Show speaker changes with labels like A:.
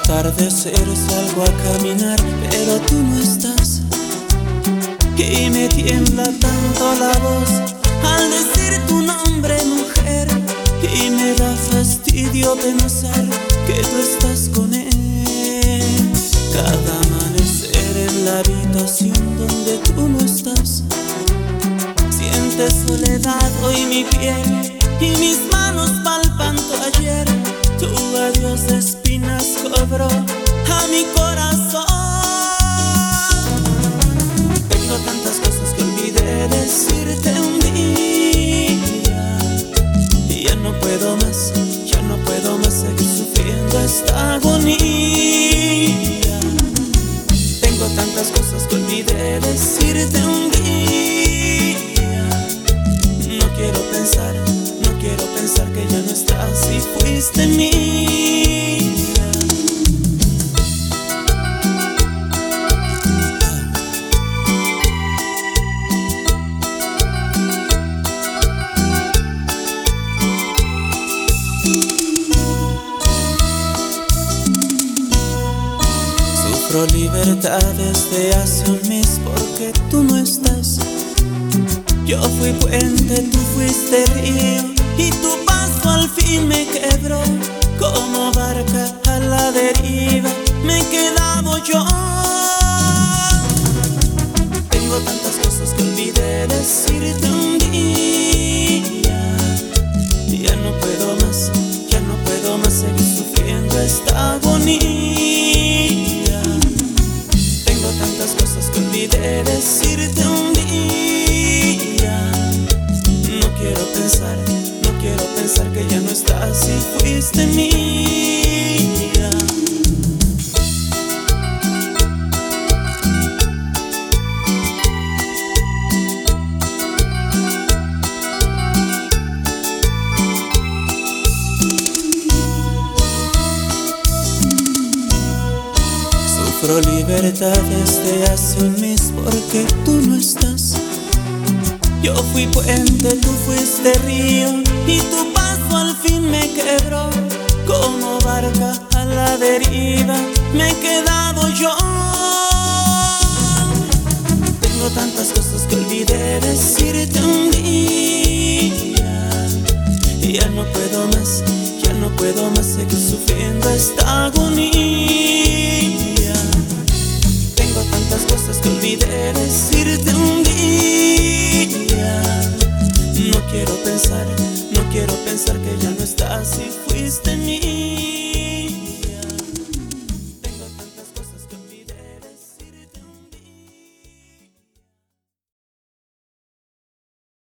A: atardecer salgo a caminar, pero tú no estás. Y me tiembla tanto la voz al decir tu nombre, mujer, y me da fastidio pensar que tú estás con él. Cada amanecer en la habitación donde tú no estás, siente soledad hoy mi piel y mis manos palpan tu ayer. Tu adiós de espinas cobró a mi corazón. Tengo tantas cosas que olvidé decirte un día, y ya no puedo más seguir sufriendo esta agonía. Tengo tantas cosas que olvidé decirte un día. No quiero pensar que ya no estás y fuiste mía. Sufro libertad desde hace un mes porque tú no estás. Yo fui puente, tú fuiste río, y tu paso al fin me quebró. Como barca a la deriva me he quedado yo. Tengo tantas cosas que olvidé decirte un día, y ya no puedo más seguir sufriendo esta agonía. Tengo tantas cosas que olvidé decirte un día. No quiero pensar que ya no estás y fuiste mía. Sufro libertad desde hace un mes porque tú no estás. Yo fui puente, tú fuiste río, y tu paso al fin me quebró. Como barca a la deriva me he quedado yo. Tengo tantas cosas que olvidé decirte un día, y ya no puedo más seguir sufriendo esta agonía. Tengo tantas cosas que olvidé decirte un día. No quiero pensar que ya no estás y fuiste mía.